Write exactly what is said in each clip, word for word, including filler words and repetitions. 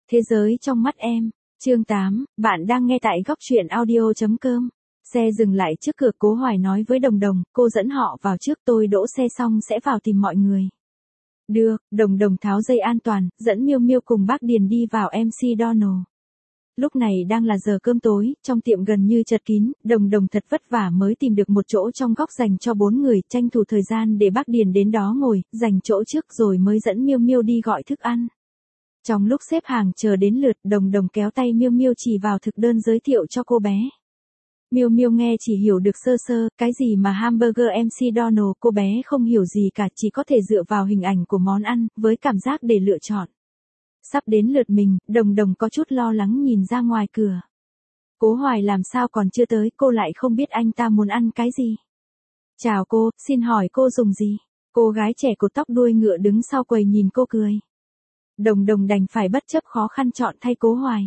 Thế giới trong mắt em. Chương tám, bạn đang nghe tại góc truyện audio chấm com. Xe dừng lại trước cửa, Cố Hoài nói với Đồng Đồng, cô dẫn họ vào trước, tôi đỗ xe xong sẽ vào tìm mọi người. Được, Đồng Đồng tháo dây an toàn, dẫn Miêu Miêu cùng bác Điền đi vào em xê Donald. Lúc này đang là giờ cơm tối, trong tiệm gần như chật kín, Đồng Đồng thật vất vả mới tìm được một chỗ trong góc dành cho bốn người, tranh thủ thời gian để bác Điền đến đó ngồi, dành chỗ trước rồi mới dẫn Miêu Miêu đi gọi thức ăn. Trong lúc xếp hàng chờ đến lượt, Đồng Đồng kéo tay Miêu Miêu chỉ vào thực đơn giới thiệu cho cô bé. Miêu Miêu nghe chỉ hiểu được sơ sơ, cái gì mà hamburger em xê Donald, cô bé không hiểu gì cả, chỉ có thể dựa vào hình ảnh của món ăn, với cảm giác để lựa chọn. Sắp đến lượt mình, Đồng Đồng có chút lo lắng nhìn ra ngoài cửa. Cố Hoài làm sao còn chưa tới, cô lại không biết anh ta muốn ăn cái gì. Chào cô, xin hỏi cô dùng gì? Cô gái trẻ cột tóc đuôi ngựa đứng sau quầy nhìn cô cười. Đồng Đồng đành phải bất chấp khó khăn chọn thay Cố Hoài.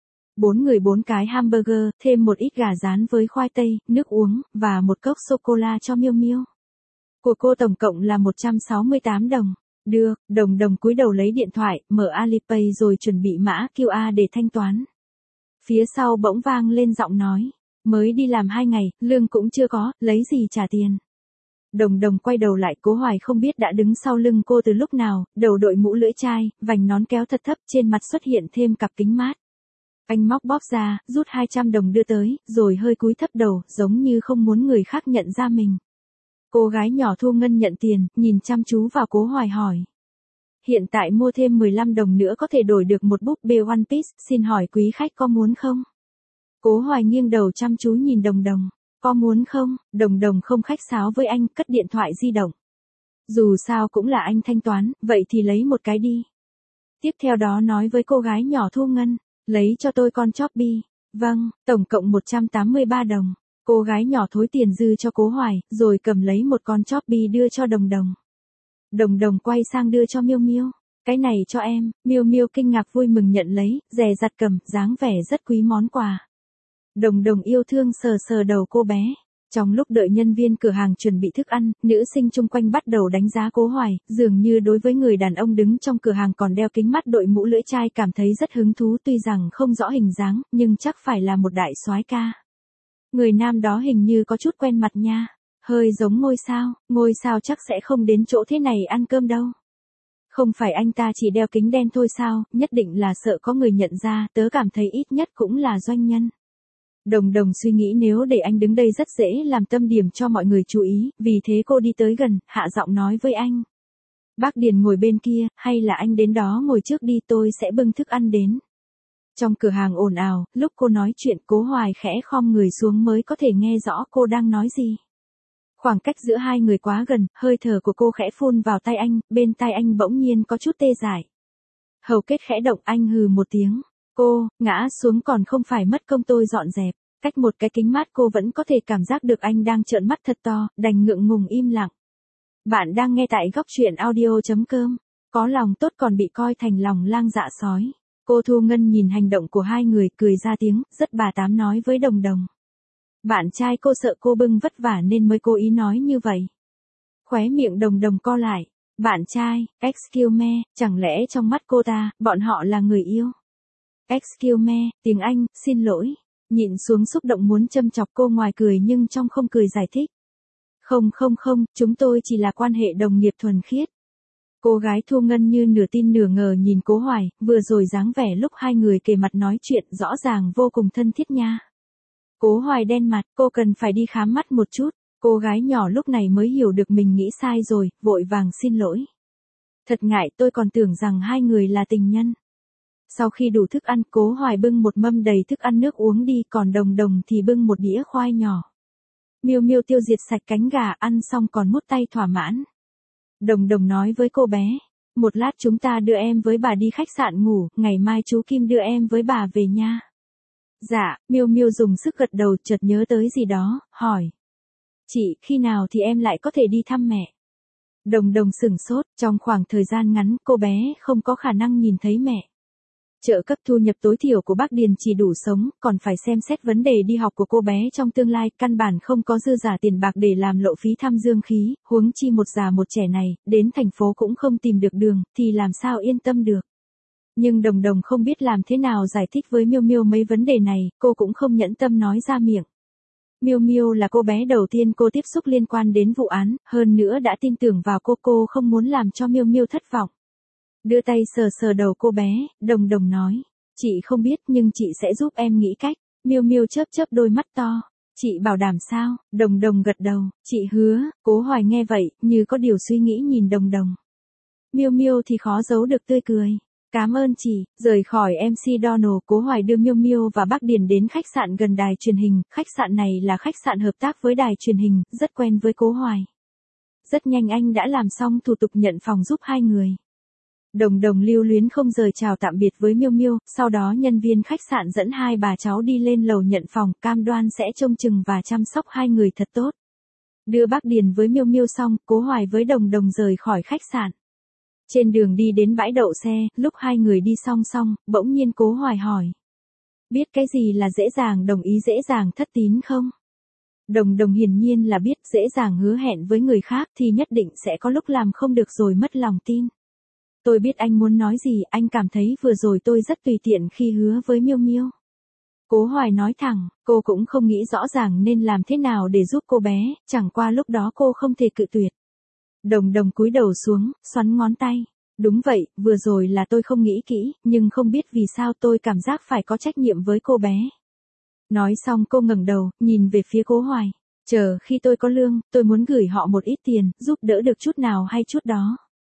Bốn người bốn cái hamburger, thêm một ít gà rán với khoai tây, nước uống, và một cốc sô-cô-la cho Miêu Miêu. Của cô tổng cộng là một trăm sáu mươi tám đồng. Được, Đồng Đồng cúi đầu lấy điện thoại, mở Alipay rồi chuẩn bị mã quy rờ để thanh toán. Phía sau bỗng vang lên giọng nói. Mới đi làm hai ngày, lương cũng chưa có, lấy gì trả tiền. Đồng Đồng quay đầu lại, Cố Hoài không biết đã đứng sau lưng cô từ lúc nào, đầu đội mũ lưỡi chai, vành nón kéo thật thấp, trên mặt xuất hiện thêm cặp kính mát. Anh móc bóp ra, rút hai trăm đồng đưa tới, rồi hơi cúi thấp đầu, giống như không muốn người khác nhận ra mình. Cô gái nhỏ Thu Ngân nhận tiền, nhìn chăm chú vào Cố Hoài hỏi. Hiện tại mua thêm mười lăm đồng nữa có thể đổi được một búp bê One Piece, xin hỏi quý khách có muốn không? Cố Hoài nghiêng đầu chăm chú nhìn Đồng Đồng. Có muốn không? Đồng Đồng không khách sáo với anh, cất điện thoại di động. Dù sao cũng là anh thanh toán, vậy thì lấy một cái đi. Tiếp theo đó nói với cô gái nhỏ Thu Ngân, lấy cho tôi con chóp bi. Vâng, tổng cộng một trăm tám mươi ba đồng. Cô gái nhỏ thối tiền dư cho Cố Hoài, rồi cầm lấy một con chóp bi đưa cho Đồng Đồng. Đồng Đồng quay sang đưa cho Miêu Miêu. Cái này cho em. Miêu Miêu kinh ngạc vui mừng nhận lấy, dè dặt cầm, dáng vẻ rất quý món quà. Đồng Đồng yêu thương sờ sờ đầu cô bé. Trong lúc đợi nhân viên cửa hàng chuẩn bị thức ăn, nữ sinh chung quanh bắt đầu đánh giá Cố Hoài, dường như đối với người đàn ông đứng trong cửa hàng còn đeo kính mắt đội mũ lưỡi chai cảm thấy rất hứng thú, tuy rằng không rõ hình dáng, nhưng chắc phải là một đại soái ca. Người nam đó hình như có chút quen mặt nha, hơi giống ngôi sao, ngôi sao chắc sẽ không đến chỗ thế này ăn cơm đâu. Không phải anh ta chỉ đeo kính đen thôi sao, nhất định là sợ có người nhận ra, tớ cảm thấy ít nhất cũng là doanh nhân. Đồng Đồng suy nghĩ nếu để anh đứng đây rất dễ làm tâm điểm cho mọi người chú ý, vì thế cô đi tới gần, hạ giọng nói với anh. Bác Điền ngồi bên kia, hay là anh đến đó ngồi trước đi, tôi sẽ bưng thức ăn đến. Trong cửa hàng ồn ào, lúc cô nói chuyện Cố Hoài khẽ khom người xuống mới có thể nghe rõ cô đang nói gì. Khoảng cách giữa hai người quá gần, hơi thở của cô khẽ phun vào tai anh, bên tai anh bỗng nhiên có chút tê dại. Hầu kết khẽ động, anh hừ một tiếng. Cô, ngã xuống còn không phải mất công tôi dọn dẹp. Cách một cái kính mát cô vẫn có thể cảm giác được anh đang trợn mắt thật to, đành ngượng ngùng im lặng. Bạn đang nghe tại góc truyện audio chấm com. Có lòng tốt còn bị coi thành lòng lang dạ sói. Cô Thu Ngân nhìn hành động của hai người, cười ra tiếng, rất bà tám nói với Đồng Đồng. Bạn trai cô sợ cô bưng vất vả nên mới cố ý nói như vậy. Khóe miệng Đồng Đồng co lại. Bạn trai, excuse me, chẳng lẽ trong mắt cô ta, bọn họ là người yêu? Excuse me, tiếng Anh, xin lỗi. Nhịn xuống xúc động muốn châm chọc cô ngoài cười nhưng trong không cười giải thích. Không không không, chúng tôi chỉ là quan hệ đồng nghiệp thuần khiết. Cô gái Thu Ngân như nửa tin nửa ngờ nhìn Cố Hoài, vừa rồi dáng vẻ lúc hai người kề mặt nói chuyện rõ ràng vô cùng thân thiết nha. Cố Hoài đen mặt, cô cần phải đi khám mắt một chút. Cô gái nhỏ lúc này mới hiểu được mình nghĩ sai rồi, vội vàng xin lỗi. Thật ngại, tôi còn tưởng rằng hai người là tình nhân. Sau khi đủ thức ăn, Cố Hoài bưng một mâm đầy thức ăn nước uống đi, còn Đồng Đồng thì bưng một đĩa khoai nhỏ. Miêu Miêu tiêu diệt sạch cánh gà, ăn xong còn mút tay thỏa mãn. Đồng Đồng nói với cô bé, một lát chúng ta đưa em với bà đi khách sạn ngủ, ngày mai chú Kim đưa em với bà về nha. Dạ, Miêu Miêu dùng sức gật đầu, chợt nhớ tới gì đó, hỏi. Chị, khi nào thì em lại có thể đi thăm mẹ? Đồng Đồng sửng sốt, trong khoảng thời gian ngắn, cô bé không có khả năng nhìn thấy mẹ. Trợ cấp thu nhập tối thiểu của bác Điền chỉ đủ sống, còn phải xem xét vấn đề đi học của cô bé trong tương lai, căn bản không có dư giả tiền bạc để làm lộ phí thăm dương khí, huống chi một già một trẻ này, đến thành phố cũng không tìm được đường, thì làm sao yên tâm được. Nhưng Đồng Đồng không biết làm thế nào giải thích với Miêu Miêu mấy vấn đề này, cô cũng không nhẫn tâm nói ra miệng. Miêu Miêu là cô bé đầu tiên cô tiếp xúc liên quan đến vụ án, hơn nữa đã tin tưởng vào cô, cô không muốn làm cho Miêu Miêu thất vọng. Đưa tay sờ sờ đầu cô bé, Đồng Đồng nói, chị không biết nhưng chị sẽ giúp em nghĩ cách. Miêu Miêu chớp chớp đôi mắt to, chị bảo đảm sao? Đồng Đồng gật đầu, chị hứa. Cố Hoài nghe vậy, như có điều suy nghĩ nhìn Đồng Đồng. Miêu Miêu thì khó giấu được tươi cười. Cảm ơn chị. Rời khỏi em xê Donald, Cố Hoài đưa Miêu Miêu và bác Điền đến khách sạn gần đài truyền hình. Khách sạn này là khách sạn hợp tác với đài truyền hình, rất quen với Cố Hoài. Rất nhanh anh đã làm xong thủ tục nhận phòng giúp hai người. Đồng Đồng lưu luyến không rời chào tạm biệt với Miêu Miêu, sau đó nhân viên khách sạn dẫn hai bà cháu đi lên lầu nhận phòng, cam đoan sẽ trông chừng và chăm sóc hai người thật tốt. Đưa bác Điền với Miêu Miêu xong, Cố Hoài với Đồng Đồng rời khỏi khách sạn. Trên đường đi đến bãi đậu xe, lúc hai người đi song song, bỗng nhiên Cố Hoài hỏi. Biết cái gì là dễ dàng đồng ý dễ dàng thất tín không? Đồng Đồng hiển nhiên là biết, dễ dàng hứa hẹn với người khác thì nhất định sẽ có lúc làm không được rồi mất lòng tin. Tôi biết anh muốn nói gì, anh cảm thấy vừa rồi tôi rất tùy tiện khi hứa với Miêu Miêu. Cố Hoài nói thẳng, cô cũng không nghĩ rõ ràng nên làm thế nào để giúp cô bé, chẳng qua lúc đó cô không thể cự tuyệt. Đồng Đồng cúi đầu xuống, xoắn ngón tay. Đúng vậy, vừa rồi là tôi không nghĩ kỹ, nhưng không biết vì sao tôi cảm giác phải có trách nhiệm với cô bé. Nói xong cô ngẩng đầu, nhìn về phía Cố Hoài. Chờ khi tôi có lương, tôi muốn gửi họ một ít tiền, giúp đỡ được chút nào hay chút đó.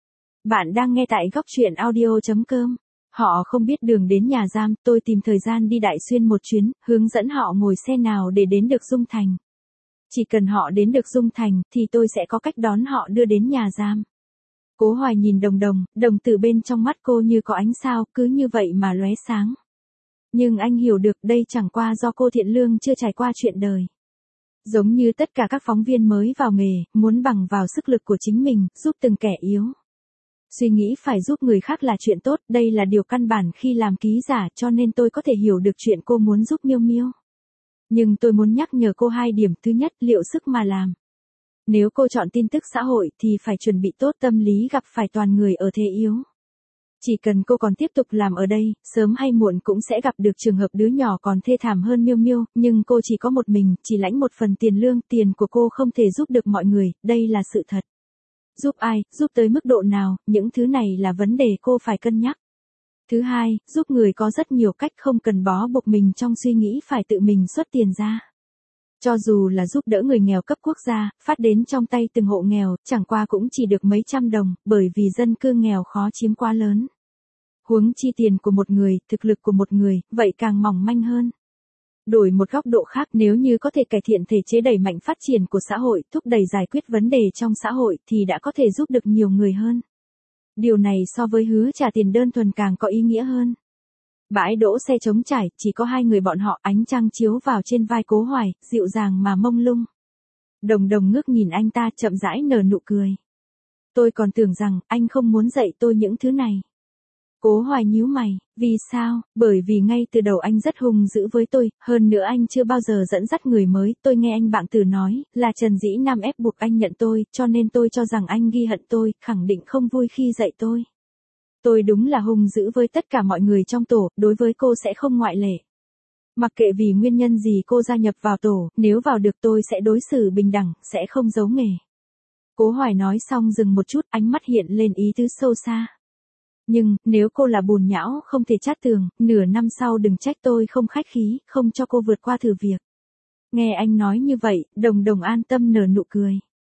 Bạn đang nghe tại góc truyện audio chấm com. Họ không biết đường đến nhà giam, tôi tìm thời gian đi Đại Xuyên một chuyến, hướng dẫn họ ngồi xe nào để đến được Dung Thành. Chỉ cần họ đến được Dung Thành, thì tôi sẽ có cách đón họ đưa đến nhà giam. Cố Hoài nhìn Đồng Đồng, đồng tử bên trong mắt cô như có ánh sao, cứ như vậy mà lóe sáng. Nhưng anh hiểu được đây chẳng qua do cô thiện lương chưa trải qua chuyện đời. Giống như tất cả các phóng viên mới vào nghề, muốn bằng vào sức lực của chính mình, giúp từng kẻ yếu. Suy nghĩ phải giúp người khác là chuyện tốt, đây là điều căn bản khi làm ký giả, cho nên tôi có thể hiểu được chuyện cô muốn giúp Miêu Miêu. Nhưng tôi muốn nhắc nhở cô hai điểm. Thứ nhất, liệu sức mà làm. Nếu cô chọn tin tức xã hội thì phải chuẩn bị tốt tâm lý gặp phải toàn người ở thế yếu. Chỉ cần cô còn tiếp tục làm ở đây, sớm hay muộn cũng sẽ gặp được trường hợp đứa nhỏ còn thê thảm hơn Miêu Miêu, nhưng cô chỉ có một mình, chỉ lãnh một phần tiền lương, tiền của cô không thể giúp được mọi người, đây là sự thật. Giúp ai, giúp tới mức độ nào, những thứ này là vấn đề cô phải cân nhắc. Thứ hai, giúp người có rất nhiều cách, không cần bó buộc mình trong suy nghĩ phải tự mình xuất tiền ra. Cho dù là giúp đỡ người nghèo cấp quốc gia, phát đến trong tay từng hộ nghèo, chẳng qua cũng chỉ được mấy trăm đồng, bởi vì dân cư nghèo khó chiếm quá lớn. Huống chi tiền của một người, thực lực của một người, vậy càng mỏng manh hơn. Đổi một góc độ khác, nếu như có thể cải thiện thể chế đẩy mạnh phát triển của xã hội, thúc đẩy giải quyết vấn đề trong xã hội, thì đã có thể giúp được nhiều người hơn. Điều này so với hứa trả tiền đơn thuần càng có ý nghĩa hơn. Bãi đỗ xe trống trải, chỉ có hai người bọn họ, ánh trăng chiếu vào trên vai Cố Hoài, dịu dàng mà mông lung. Đồng Đồng ngước nhìn anh ta, chậm rãi nở nụ cười. Tôi còn tưởng rằng, anh không muốn dạy tôi những thứ này. Cố Hoài nhíu mày, vì sao? Bởi vì ngay từ đầu anh rất hung dữ với tôi, hơn nữa anh chưa bao giờ dẫn dắt người mới, tôi nghe anh bạn từ nói, là Trần Dĩ Nam ép buộc anh nhận tôi, cho nên tôi cho rằng anh ghi hận tôi, khẳng định không vui khi dạy tôi. Tôi đúng là hung dữ với tất cả mọi người trong tổ, đối với cô sẽ không ngoại lệ. Mặc kệ vì nguyên nhân gì cô gia nhập vào tổ, nếu vào được tôi sẽ đối xử bình đẳng, sẽ không giấu nghề. Cố Hoài nói xong dừng một chút, ánh mắt hiện lên ý tứ sâu xa. Nhưng, nếu cô là bùn nhão không thể chát tường, nửa năm sau đừng trách tôi không khách khí, không cho cô vượt qua thử việc. Nghe anh nói như vậy, Đồng Đồng an tâm nở nụ cười.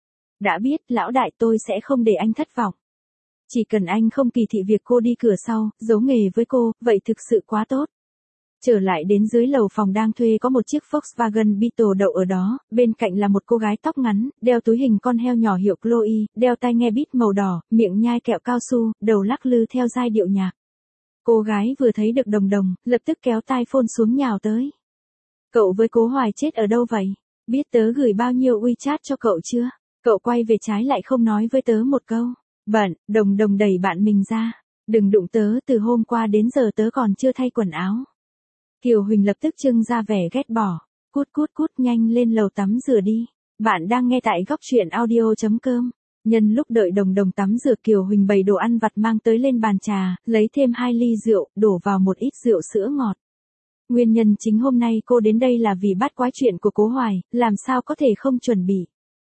Đã biết, lão đại, tôi sẽ không để anh thất vọng. Chỉ cần anh không kỳ thị việc cô đi cửa sau, giấu nghề với cô, vậy thực sự quá tốt. Trở lại đến dưới lầu phòng đang thuê có một chiếc Volkswagen Beetle đậu ở đó, bên cạnh là một cô gái tóc ngắn, đeo túi hình con heo nhỏ hiệu Chloe, đeo tai nghe beat màu đỏ, miệng nhai kẹo cao su, đầu lắc lư theo giai điệu nhạc. Cô gái vừa thấy được Đồng Đồng, lập tức kéo tai phone xuống nhào tới. Cậu với Cố Hoài chết ở đâu vậy? Biết tớ gửi bao nhiêu WeChat cho cậu chưa? Cậu quay về trái lại không nói với tớ một câu. Bận, Đồng Đồng đẩy bạn mình ra. Đừng đụng tớ, từ hôm qua đến giờ tớ còn chưa thay quần áo. Kiều Huỳnh lập tức trưng ra vẻ ghét bỏ. Cút cút cút, nhanh lên lầu tắm rửa đi. Bạn đang nghe tại góc truyện audio chấm com. Nhân lúc đợi Đồng Đồng tắm rửa Kiều Huỳnh bày đồ ăn vặt mang tới lên bàn trà, lấy thêm hai ly rượu, đổ vào một ít rượu sữa ngọt. Nguyên nhân chính hôm nay cô đến đây là vì bắt quái chuyện của Cố Hoài, làm sao có thể không chuẩn bị.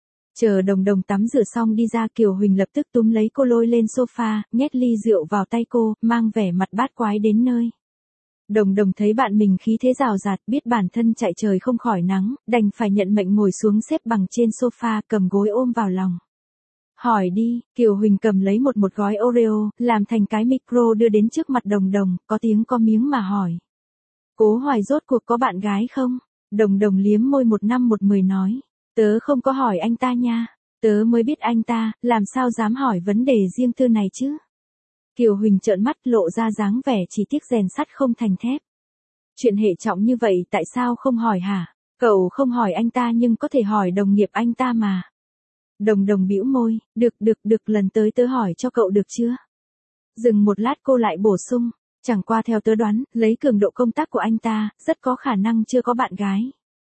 Chờ Đồng Đồng tắm rửa xong đi ra, Kiều Huỳnh lập tức túm lấy cô lôi lên sofa, nhét ly rượu vào tay cô, mang vẻ mặt bát quái đến nơi. Đồng Đồng thấy bạn mình khí thế rào rạt, biết bản thân chạy trời không khỏi nắng, đành phải nhận mệnh ngồi xuống xếp bằng trên sofa, cầm gối ôm vào lòng. Hỏi đi, Kiều Huỳnh cầm lấy một một gói Oreo, làm thành cái micro đưa đến trước mặt Đồng Đồng, có tiếng có miếng mà hỏi. Cố Hoài rốt cuộc có bạn gái không? Đồng Đồng liếm môi một năm một mười nói. Tớ không có hỏi anh ta nha, tớ mới biết anh ta, làm sao dám hỏi vấn đề riêng tư này chứ? Kiều Huỳnh trợn mắt lộ ra dáng vẻ chỉ tiếc rèn sắt không thành thép. Chuyện hệ trọng như vậy tại sao không hỏi hả? Cậu không hỏi anh ta nhưng có thể hỏi đồng nghiệp anh ta mà. Đồng Đồng bĩu môi, được được được lần tới tớ hỏi cho cậu được chưa? Dừng một lát cô lại bổ sung, chẳng qua theo tớ đoán, lấy cường độ công tác của anh ta, rất có khả năng chưa có bạn gái.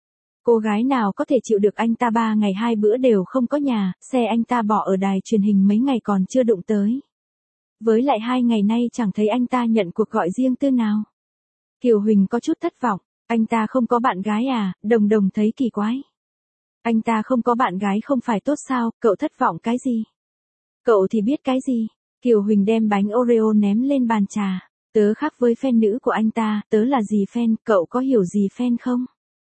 Cô gái nào có thể chịu được anh ta ba ngày hai bữa đều không có nhà, xe anh ta bỏ ở đài truyền hình mấy ngày còn chưa đụng tới. Với lại hai ngày nay chẳng thấy anh ta nhận cuộc gọi riêng tư nào. Kiều Huỳnh có chút thất vọng, anh ta không có bạn gái à? Đồng Đồng thấy kỳ quái. Anh ta không có bạn gái không phải tốt sao, cậu thất vọng cái gì? Cậu thì biết cái gì? Kiều Huỳnh đem bánh Oreo ném lên bàn trà. Tớ khác với fan nữ của anh ta, tớ là gì fan, cậu có hiểu gì fan không?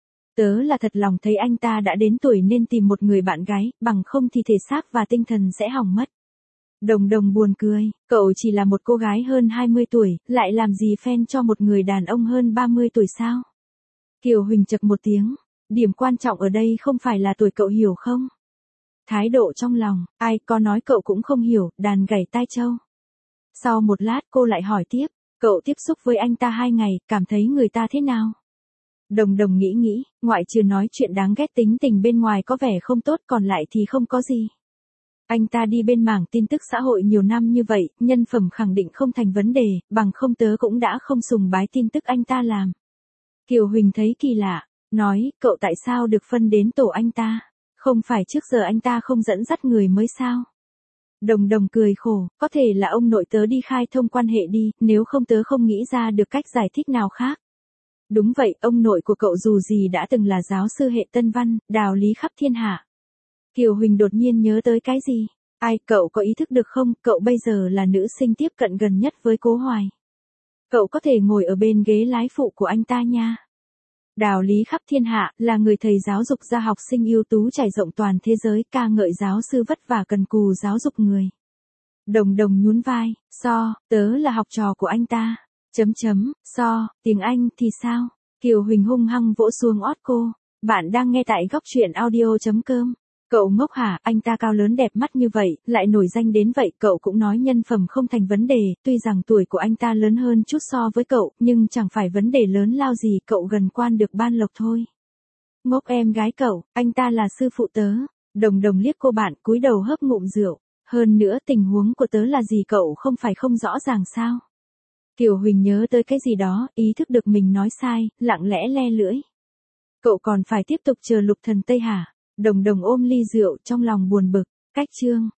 Tớ là thật lòng thấy anh ta đã đến tuổi nên tìm một người bạn gái, bằng không thì thể xác và tinh thần sẽ hỏng mất. Đồng Đồng buồn cười, cậu chỉ là một cô gái hơn hai mươi tuổi, lại làm gì fan cho một người đàn ông hơn ba mươi tuổi sao? Kiều Huỳnh chậc một tiếng, điểm quan trọng ở đây không phải là tuổi cậu hiểu không? Thái độ trong lòng, ai có nói cậu cũng không hiểu, đàn gảy tai trâu. Sau một lát cô lại hỏi tiếp, cậu tiếp xúc với anh ta hai ngày, cảm thấy người ta thế nào? Đồng Đồng nghĩ nghĩ, ngoại trừ nói chuyện đáng ghét tính tình bên ngoài có vẻ không tốt còn lại thì không có gì. Anh ta đi bên mảng tin tức xã hội nhiều năm như vậy, nhân phẩm khẳng định không thành vấn đề, bằng không tớ cũng đã không sùng bái tin tức anh ta làm. Kiều Huỳnh thấy kỳ lạ, nói, cậu tại sao được phân đến tổ anh ta? Không phải trước giờ anh ta không dẫn dắt người mới sao? Đồng Đồng cười khổ, có thể là ông nội tớ đi khai thông quan hệ đi, nếu không tớ không nghĩ ra được cách giải thích nào khác. Đúng vậy, ông nội của cậu dù gì đã từng là giáo sư hệ Tân Văn, đạo lý khắp thiên hạ. Kiều Huỳnh đột nhiên nhớ tới cái gì? Ai, cậu có ý thức được không, cậu bây giờ là nữ sinh tiếp cận gần nhất với Cố Hoài. Cậu có thể ngồi ở bên ghế lái phụ của anh ta nha. Đạo lý khắp thiên hạ, là người thầy giáo dục ra học sinh ưu tú trải rộng toàn thế giới, ca ngợi giáo sư vất vả cần cù giáo dục người. Đồng Đồng nhún vai, so, tớ là học trò của anh ta. Chấm chấm, so, tiếng Anh thì sao? Kiều Huỳnh hung hăng vỗ xuống ót cô. Bạn đang nghe tại góc truyện audio chấm com. Cậu ngốc hả, anh ta cao lớn đẹp mắt như vậy, lại nổi danh đến vậy, cậu cũng nói nhân phẩm không thành vấn đề, tuy rằng tuổi của anh ta lớn hơn chút so với cậu, nhưng chẳng phải vấn đề lớn lao gì, cậu gần quan được ban lộc thôi. Ngốc em gái cậu, anh ta là sư phụ tớ. Đồng Đồng liếc cô bạn, cúi đầu hớp ngụm rượu. Hơn nữa tình huống của tớ là gì cậu không phải không rõ ràng sao? Kiều Huỳnh nhớ tới cái gì đó, ý thức được mình nói sai, lặng lẽ le lưỡi. Cậu còn phải tiếp tục chờ Lục Thần Tây hả? Đồng Đồng ôm ly rượu trong lòng buồn bực, cách chương.